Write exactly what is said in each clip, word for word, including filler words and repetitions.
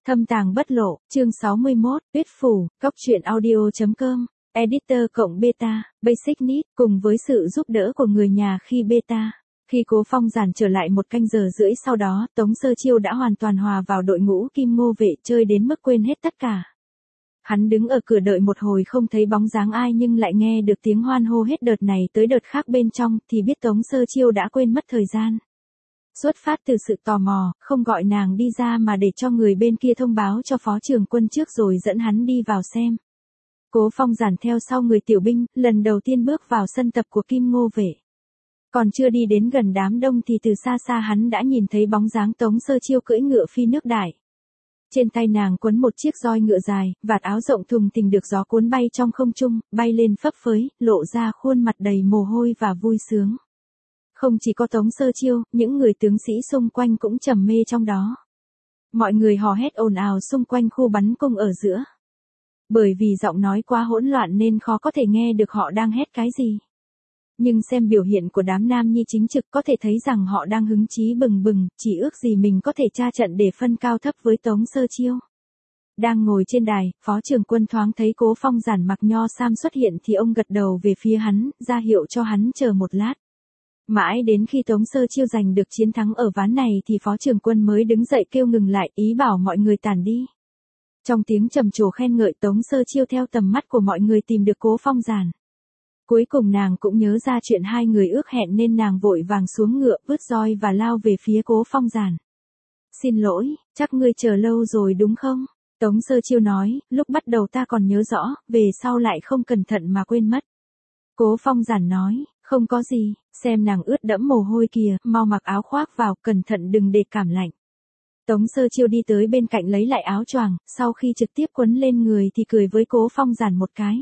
Thâm tàng bất lộ, chương sáu mươi mốt, Tuyết Phủ, Cóc truyện audio chấm com, Editor cộng beta, Basic Need, cùng với sự giúp đỡ của người nhà khi beta. Khi Cố Phong Giản trở lại một canh giờ rưỡi sau đó, Tống Sơ Chiêu đã hoàn toàn hòa vào đội ngũ Kim Ngô Vệ, chơi đến mức quên hết tất cả. Hắn đứng ở cửa đợi một hồi không thấy bóng dáng ai nhưng lại nghe được tiếng hoan hô hết đợt này tới đợt khác bên trong, thì biết Tống Sơ Chiêu đã quên mất thời gian. Xuất phát từ sự tò mò, không gọi nàng đi ra mà để cho người bên kia thông báo cho Phó Trường Quân trước rồi dẫn hắn đi vào xem. Cố Phong Giản theo sau người tiểu binh, lần đầu tiên bước vào sân tập của Kim Ngô Vệ. Còn chưa đi đến gần đám đông thì từ xa xa hắn đã nhìn thấy bóng dáng Tống Sơ Chiêu cưỡi ngựa phi nước đại. Trên tay nàng quấn một chiếc roi ngựa dài, vạt áo rộng thùng thình được gió cuốn bay trong không trung, bay lên phấp phới, lộ ra khuôn mặt đầy mồ hôi và vui sướng. Không chỉ có Tống Sơ Chiêu, những người tướng sĩ xung quanh cũng trầm mê trong đó. Mọi người hò hét ồn ào xung quanh khu bắn cung ở giữa. Bởi vì giọng nói quá hỗn loạn nên khó có thể nghe được họ đang hét cái gì. Nhưng xem biểu hiện của đám nam nhi chính trực có thể thấy rằng họ đang hứng chí bừng bừng, chỉ ước gì mình có thể tra trận để phân cao thấp với Tống Sơ Chiêu. Đang ngồi trên đài, Phó Trường Quân thoáng thấy Cố Phong Giản mặc nho sam xuất hiện thì ông gật đầu về phía hắn, ra hiệu cho hắn chờ một lát. Mãi đến khi Tống Sơ Chiêu giành được chiến thắng ở ván này thì Phó Trường Quân mới đứng dậy kêu ngừng lại, ý bảo mọi người tản đi. Trong tiếng trầm trồ khen ngợi, Tống Sơ Chiêu theo tầm mắt của mọi người tìm được Cố Phong Giản. Cuối cùng nàng cũng nhớ ra chuyện hai người ước hẹn nên nàng vội vàng xuống ngựa, vứt roi và lao về phía Cố Phong Giản. Xin lỗi, chắc ngươi chờ lâu rồi đúng không? Tống Sơ Chiêu nói, lúc bắt đầu ta còn nhớ rõ, về sau lại không cẩn thận mà quên mất. Cố Phong Giản nói, không có gì, xem nàng ướt đẫm mồ hôi kìa, mau mặc áo khoác vào, cẩn thận đừng để cảm lạnh. Tống Sơ Chiêu đi tới bên cạnh lấy lại áo choàng, sau khi trực tiếp quấn lên người thì cười với Cố Phong Giản một cái.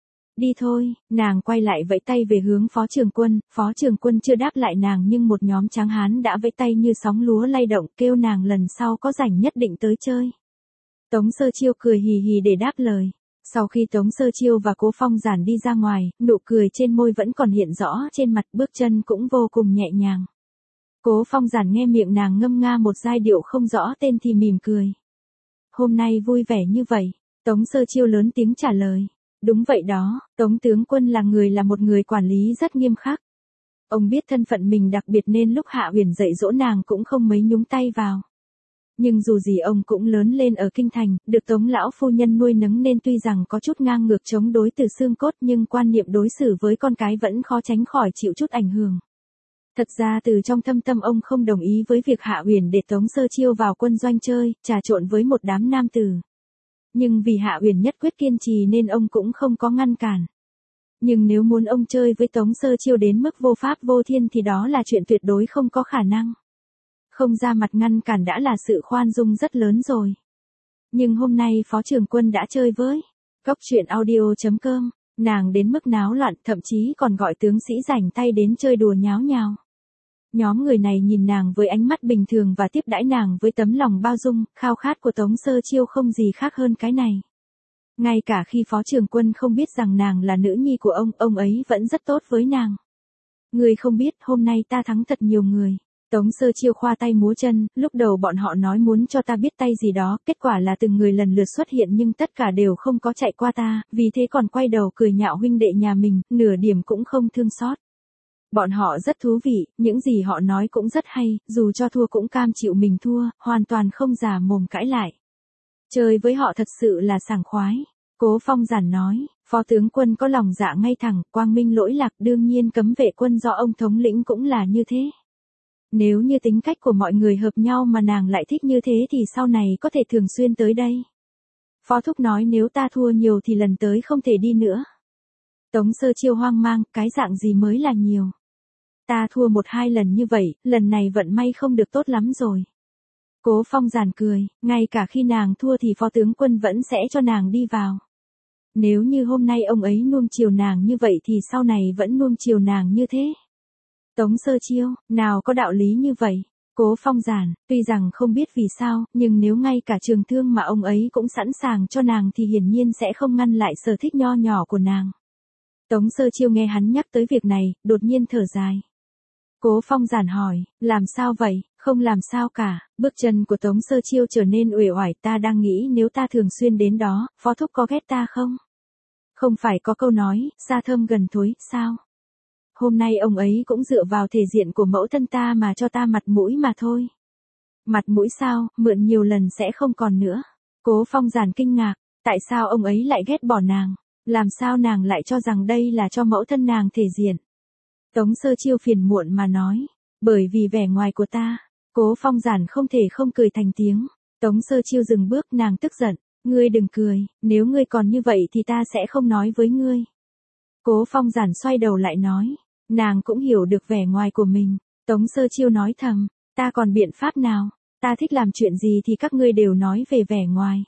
Đi thôi, nàng quay lại vẫy tay về hướng Phó Trường Quân, Phó Trường Quân chưa đáp lại nàng nhưng một nhóm tráng hán đã vẫy tay như sóng lúa lay động, kêu nàng lần sau có rảnh nhất định tới chơi. Tống Sơ Chiêu cười hì hì để đáp lời. Sau khi Tống Sơ Chiêu và Cố Phong Giản đi ra ngoài, nụ cười trên môi vẫn còn hiện rõ trên mặt, bước chân cũng vô cùng nhẹ nhàng. Cố Phong Giản nghe miệng nàng ngâm nga một giai điệu không rõ tên thì mỉm cười. Hôm nay vui vẻ như vậy, Tống Sơ Chiêu lớn tiếng trả lời. Đúng vậy đó, Tống Tướng Quân là người là một người quản lý rất nghiêm khắc. Ông biết thân phận mình đặc biệt nên lúc Hạ Uyển dạy dỗ nàng cũng không mấy nhúng tay vào. Nhưng dù gì ông cũng lớn lên ở kinh thành, được Tống lão phu nhân nuôi nấng nên tuy rằng có chút ngang ngược chống đối từ xương cốt nhưng quan niệm đối xử với con cái vẫn khó tránh khỏi chịu chút ảnh hưởng. Thật ra từ trong thâm tâm ông không đồng ý với việc Hạ Uyển để Tống Sơ Chiêu vào quân doanh chơi, trà trộn với một đám nam tử. Nhưng vì Hạ Uyển nhất quyết kiên trì nên ông cũng không có ngăn cản. Nhưng nếu muốn ông chơi với Tống Sơ Chiêu đến mức vô pháp vô thiên thì đó là chuyện tuyệt đối không có khả năng. Không ra mặt ngăn cản đã là sự khoan dung rất lớn rồi. Nhưng hôm nay Phó Trường Quân đã chơi với Cóc truyện audio chấm com, nàng đến mức náo loạn, thậm chí còn gọi tướng sĩ rảnh tay đến chơi đùa nháo nhào. Nhóm người này nhìn nàng với ánh mắt bình thường và tiếp đãi nàng với tấm lòng bao dung, khao khát của Tống Sơ Chiêu không gì khác hơn cái này. Ngay cả khi Phó Trường Quân không biết rằng nàng là nữ nhi của ông, ông ấy vẫn rất tốt với nàng. Người không biết, hôm nay ta thắng thật nhiều người. Tống Sơ Chiêu khoa tay múa chân, lúc đầu bọn họ nói muốn cho ta biết tay gì đó, kết quả là từng người lần lượt xuất hiện nhưng tất cả đều không có chạy qua ta, vì thế còn quay đầu cười nhạo huynh đệ nhà mình, nửa điểm cũng không thương xót. Bọn họ rất thú vị, những gì họ nói cũng rất hay, dù cho thua cũng cam chịu mình thua, hoàn toàn không già mồm cãi lại. Chơi với họ thật sự là sảng khoái. Cố Phong Giản nói, Phó Tướng Quân có lòng dạ ngay thẳng, quang minh lỗi lạc, đương nhiên cấm vệ quân do ông thống lĩnh cũng là như thế. Nếu như tính cách của mọi người hợp nhau mà nàng lại thích như thế thì sau này có thể thường xuyên tới đây. Phó Thúc nói nếu ta thua nhiều thì lần tới không thể đi nữa. Tống Sơ Chiêu hoang mang, cái dạng gì mới là nhiều. Ta thua một hai lần như vậy, lần này vận may không được tốt lắm rồi. Cố Phong Giản cười, ngay cả khi nàng thua thì Phó Tướng Quân vẫn sẽ cho nàng đi vào. Nếu như hôm nay ông ấy nuông chiều nàng như vậy thì sau này vẫn nuông chiều nàng như thế. Tống Sơ Chiêu, nào có đạo lý như vậy. Cố Phong Giản, tuy rằng không biết vì sao, nhưng nếu ngay cả trường thương mà ông ấy cũng sẵn sàng cho nàng thì hiển nhiên sẽ không ngăn lại sở thích nho nhỏ của nàng. Tống Sơ Chiêu nghe hắn nhắc tới việc này, đột nhiên thở dài. Cố Phong Giản hỏi, làm sao vậy, Không làm sao cả, bước chân của Tống Sơ Chiêu trở nên uể oải, ta đang nghĩ nếu ta thường xuyên đến đó, Phó Thúc có ghét ta không? Không phải có câu nói, xa thơm gần thối, sao? Hôm nay ông ấy cũng dựa vào thể diện của mẫu thân ta mà cho ta mặt mũi mà thôi. Mặt mũi sao, mượn nhiều lần sẽ không còn nữa. Cố Phong Giản kinh ngạc, tại sao ông ấy lại ghét bỏ nàng? Làm sao nàng lại cho rằng đây là cho mẫu thân nàng thể diện? Tống Sơ Chiêu phiền muộn mà nói, bởi vì vẻ ngoài của ta. Cố Phong Giản không thể không cười thành tiếng. Tống Sơ Chiêu dừng bước, nàng tức giận, ngươi đừng cười, nếu ngươi còn như vậy thì ta sẽ không nói với ngươi. Cố Phong Giản xoay đầu lại nói, nàng cũng hiểu được vẻ ngoài của mình. Tống Sơ Chiêu nói thầm, ta còn biện pháp nào, ta thích làm chuyện gì thì các ngươi đều nói về vẻ ngoài.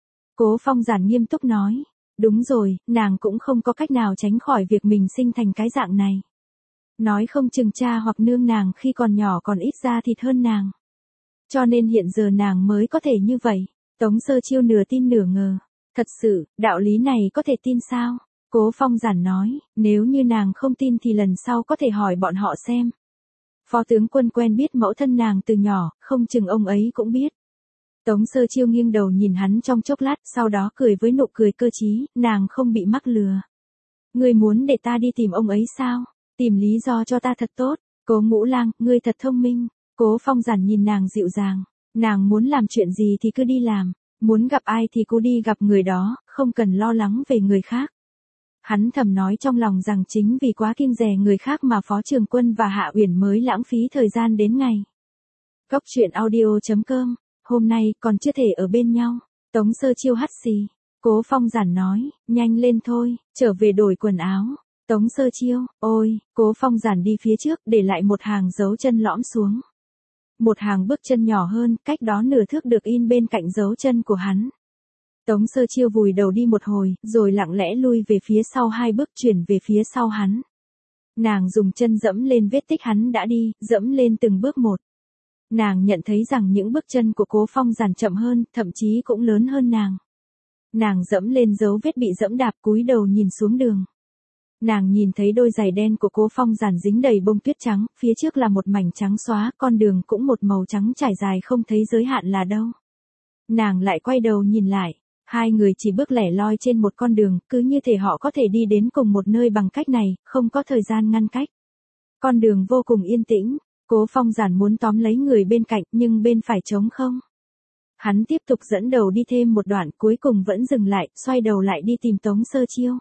Cố Phong Giản nghiêm túc nói, đúng rồi, nàng cũng không có cách nào tránh khỏi việc mình sinh thành cái dạng này. Nói không chừng cha hoặc nương nàng khi còn nhỏ còn ít da thịt hơn nàng. Cho nên hiện giờ nàng mới có thể như vậy. Tống Sơ Chiêu nửa tin nửa ngờ. Thật sự, đạo lý này có thể tin sao? Cố Phong Giản nói, nếu như nàng không tin thì lần sau có thể hỏi bọn họ xem. Phó tướng quân quen biết mẫu thân nàng từ nhỏ, không chừng ông ấy cũng biết. Tống Sơ Chiêu nghiêng đầu nhìn hắn trong chốc lát, sau đó cười với nụ cười cơ trí, nàng không bị mắc lừa. Ngươi muốn để ta đi tìm ông ấy sao? Tìm lý do cho ta thật tốt. Cố Ngũ Lang, ngươi thật thông minh. Cố Phong Giản nhìn nàng dịu dàng. Nàng muốn làm chuyện gì thì cứ đi làm. Muốn gặp ai thì cứ đi gặp người đó, không cần lo lắng về người khác. Hắn thầm nói trong lòng rằng chính vì quá kiêng dè người khác mà Phó Trường Quân và Hạ Uyển mới lãng phí thời gian đến ngày. Góc truyện audio chấm com. Hôm nay còn chưa thể ở bên nhau. Tống Sơ Chiêu hắt xì. Cố Phong Giản nói, nhanh lên thôi, trở về đổi quần áo. Tống Sơ Chiêu, ôi, Cố Phong Giản đi phía trước, để lại một hàng dấu chân lõm xuống. Một hàng bước chân nhỏ hơn, cách đó nửa thước được in bên cạnh dấu chân của hắn. Tống Sơ Chiêu vùi đầu đi một hồi, rồi lặng lẽ lui về phía sau hai bước, chuyển về phía sau hắn. Nàng dùng chân dẫm lên vết tích hắn đã đi, dẫm lên từng bước một. Nàng nhận thấy rằng những bước chân của Cố Phong Giản chậm hơn, thậm chí cũng lớn hơn nàng. Nàng dẫm lên dấu vết bị dẫm đạp, cúi đầu nhìn xuống đường. Nàng nhìn thấy đôi giày đen của Cố Phong Giản dính đầy bông tuyết trắng, phía trước là một mảnh trắng xóa, con đường cũng một màu trắng trải dài không thấy giới hạn là đâu. Nàng lại quay đầu nhìn lại, hai người chỉ bước lẻ loi trên một con đường, cứ như thể họ có thể đi đến cùng một nơi bằng cách này, không có thời gian ngăn cách. Con đường vô cùng yên tĩnh, Cố Phong Giản muốn tóm lấy người bên cạnh, nhưng bên phải trống không. Hắn tiếp tục dẫn đầu đi thêm một đoạn, cuối cùng vẫn dừng lại, xoay đầu lại đi tìm Tống Sơ Chiêu.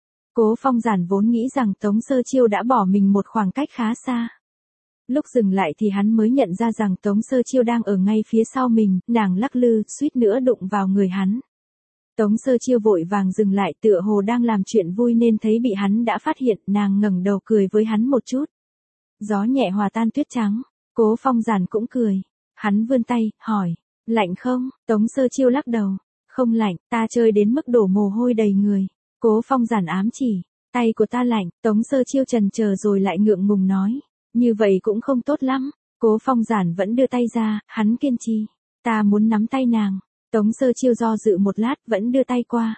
Cố Phong Giản vốn nghĩ rằng Tống Sơ Chiêu đã bỏ mình một khoảng cách khá xa. Lúc dừng lại thì hắn mới nhận ra rằng Tống Sơ Chiêu đang ở ngay phía sau mình, nàng lắc lư, suýt nữa đụng vào người hắn. Tống Sơ Chiêu vội vàng dừng lại, tựa hồ đang làm chuyện vui nên thấy bị hắn đã phát hiện, nàng ngẩng đầu cười với hắn một chút. Gió nhẹ hòa tan tuyết trắng, Cố Phong Giản cũng cười. Hắn vươn tay, hỏi, lạnh không? Tống Sơ Chiêu lắc đầu, không lạnh, ta chơi đến mức đổ mồ hôi đầy người. Cố Phong Giản ám chỉ, tay của ta lạnh. Tống Sơ Chiêu chần chờ rồi lại ngượng ngùng nói, như vậy cũng không tốt lắm. Cố Phong Giản vẫn đưa tay ra, hắn kiên trì, ta muốn nắm tay nàng. Tống Sơ Chiêu do dự một lát, vẫn đưa tay qua.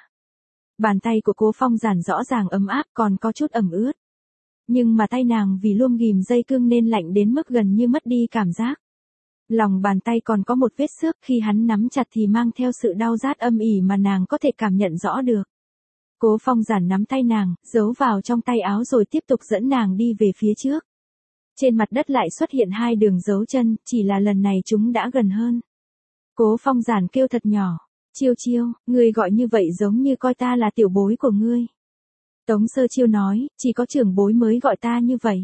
Bàn tay của Cố Phong Giản rõ ràng ấm áp, còn có chút ẩm ướt. Nhưng mà tay nàng vì luông ghìm dây cương nên lạnh đến mức gần như mất đi cảm giác. Lòng bàn tay còn có một vết xước, khi hắn nắm chặt thì mang theo sự đau rát âm ỉ mà nàng có thể cảm nhận rõ được. Cố Phong Giản nắm tay nàng, giấu vào trong tay áo rồi tiếp tục dẫn nàng đi về phía trước. Trên mặt đất lại xuất hiện hai đường dấu chân, chỉ là lần này chúng đã gần hơn. Cố Phong Giản kêu thật nhỏ, Chiêu Chiêu, ngươi gọi như vậy giống như coi ta là tiểu bối của ngươi. Tống Sơ Chiêu nói, chỉ có trưởng bối mới gọi ta như vậy.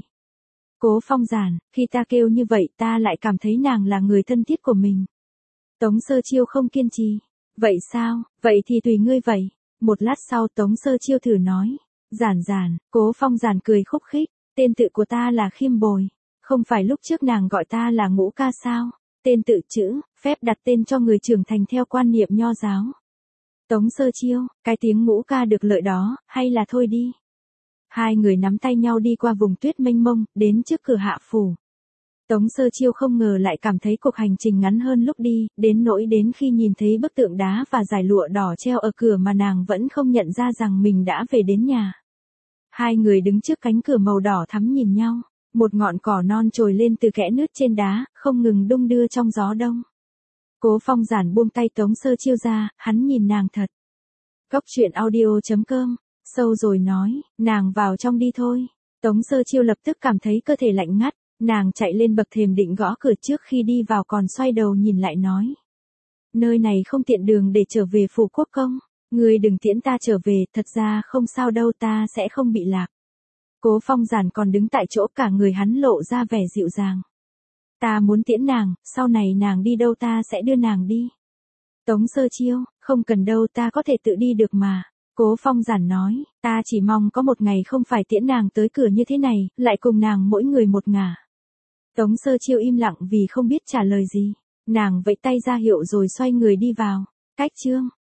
Cố Phong Giản, khi ta kêu như vậy ta lại cảm thấy nàng là người thân thiết của mình. Tống Sơ Chiêu không kiên trì, vậy sao, vậy thì tùy ngươi vậy. Một lát sau Tống Sơ Chiêu thử nói, Giản Giản. Cố Phong Giản cười khúc khích, tên tự của ta là Khiêm Bồi, không phải lúc trước nàng gọi ta là Ngũ Ca sao? Tên tự chữ, phép đặt tên cho người trưởng thành theo quan niệm nho giáo. Tống Sơ Chiêu, cái tiếng Ngũ Ca được lợi đó, hay là thôi đi. Hai người nắm tay nhau đi qua vùng tuyết mênh mông, đến trước cửa Hạ phủ. Tống Sơ Chiêu không ngờ lại cảm thấy cuộc hành trình ngắn hơn lúc đi, đến nỗi đến khi nhìn thấy bức tượng đá và dải lụa đỏ treo ở cửa mà nàng vẫn không nhận ra rằng mình đã về đến nhà. Hai người đứng trước cánh cửa màu đỏ thắm nhìn nhau, Một ngọn cỏ non trồi lên từ kẽ nứt trên đá, không ngừng đung đưa trong gió đông. Cố Phong Giản buông tay Tống Sơ Chiêu ra, hắn nhìn nàng thật. Cốc truyện audio chấm com, sâu rồi nói, nàng vào trong đi thôi. Tống Sơ Chiêu lập tức cảm thấy cơ thể lạnh ngắt, nàng chạy lên bậc thềm định gõ cửa trước khi đi vào còn xoay đầu nhìn lại nói. Nơi này không tiện đường để trở về phủ quốc công, ngươi đừng tiễn ta trở về, thật ra không sao đâu, ta sẽ không bị lạc. Cố Phong Giản còn đứng tại chỗ, cả người hắn lộ ra vẻ dịu dàng. Ta muốn tiễn nàng, sau này nàng đi đâu ta sẽ đưa nàng đi. Tống Sơ Chiêu, không cần đâu, ta có thể tự đi được mà. Cố Phong Giản nói, ta chỉ mong có một ngày không phải tiễn nàng tới cửa như thế này, lại cùng nàng mỗi người một ngả. Tống Sơ Chiêu im lặng vì không biết trả lời gì. Nàng vẫy tay ra hiệu rồi xoay người đi vào. Cách chương